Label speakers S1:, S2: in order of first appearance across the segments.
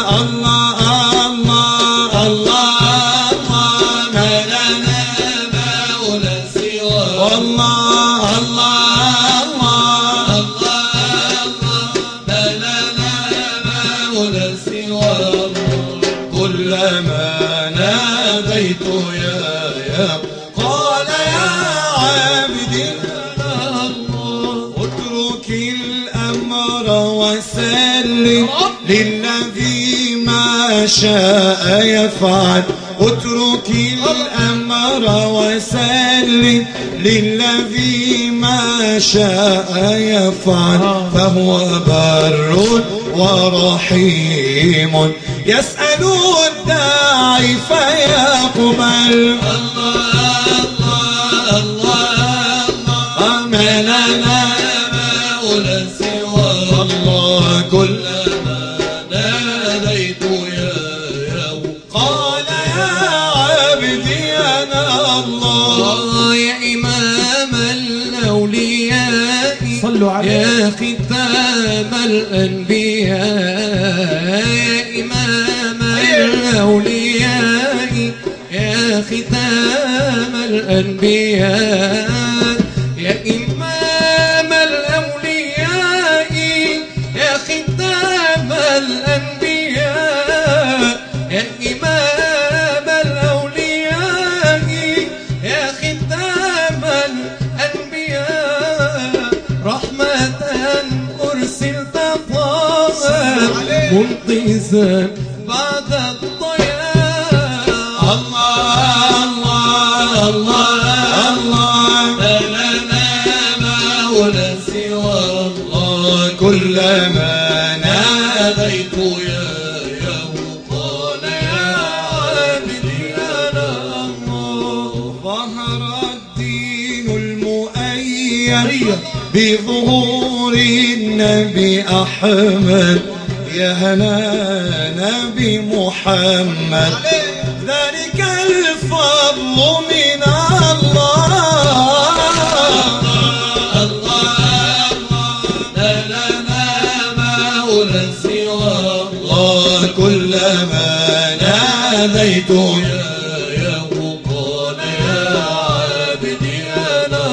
S1: الله الله الله ما لنا مولى سوى الله الله الله ما لنا مولى سوى كلما ناديت يا قال يا عبدي اترك الأمر وسلم للذي ما شاء يفعل اترك الأمر وسلم للذي ما شاء يفعل فهو بر ورحيم يسأل الداعي فيقبل الله الله الله ما لنا مولى سوى الله كلما ناديت يا قال يا عبدي أنا الله يا إمام الأولياء صلوا عليه يا ختام الأنبياء يا إمام الأولياء يا ختام الأنبياء يا إمام الأولياء يا ختام الأنبياء يا إمام الأولياء يا ختام الأنبياء رحمة أرسلت طه منقذا بعد الضياء الله الله الله الله ما لنا مولى سوى الله كلما ناديت يا قال يا عبدي أنا الله ظهر الدين المؤيد بظهور النبي أحمد يا هنا نبي محمد ذلك الفضل من الله الله لا لنا مولى سوى الله كلما ناديت يا قال يا عبدي أنا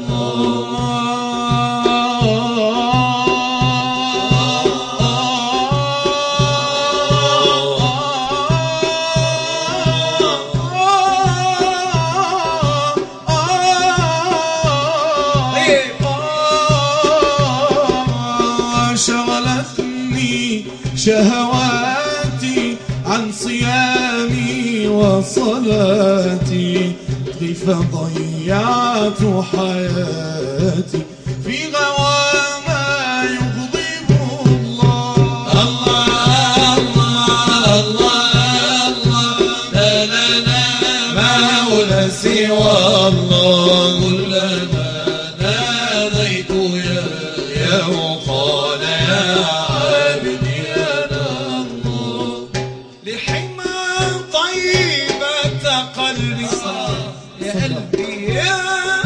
S1: شغلتني شهواتي عن صيامي وصلاتي كيف ضيعت حياتي في غوى ما يغضب الله الله الله الله لا لنا مولى سوى الله كلما ناديت يا قال يا عبدي أنا الله لحمى طيبة قلبي يا قلبي يا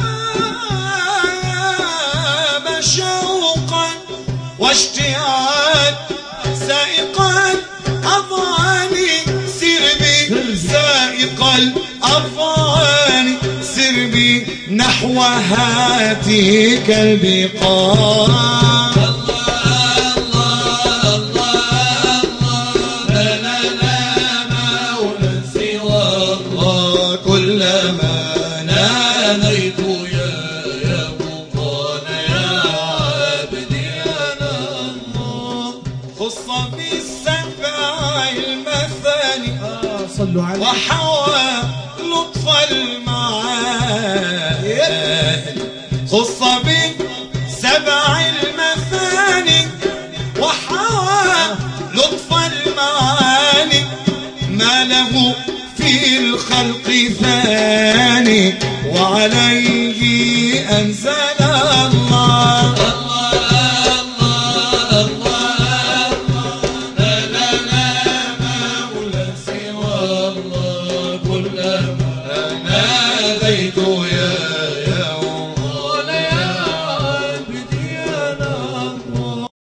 S1: شوقا واشتياق سائقا أضعني سربي سائق الأضعان سربي نحو هاتيك البقاع الله الله الله ما لنا مولى سوى الله كلما ناديت يا قال يا عبدي أنا الله خص بالسبع المثاني صلوا عليه وحوى لطف المعاني خص بالسبع المثاني وحوى لطف المعاني ما له في الخلق ثاني وعليه أنزل